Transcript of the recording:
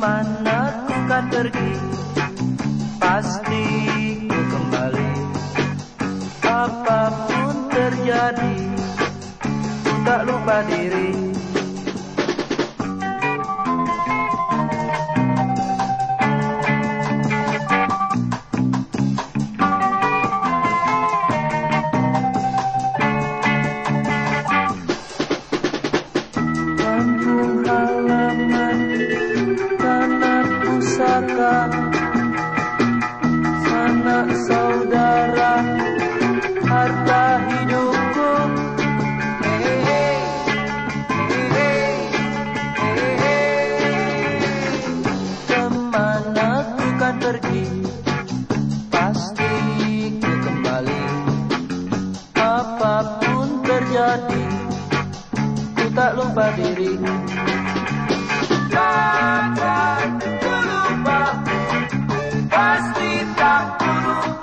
Kemana ku kan pergi, pasti ku kembali. Apapun terjadi, ku tak lupa diri. Kampung halaman, tanah pusaka, sanak saudara, harta hidupku. Hey, hey, hey, hey, hey. Kemana ku kan pergi, pasti ku kembali. Apapun terjadi, ku tak lupa diri. Takkan ku lupa, pasti tak ku lupa.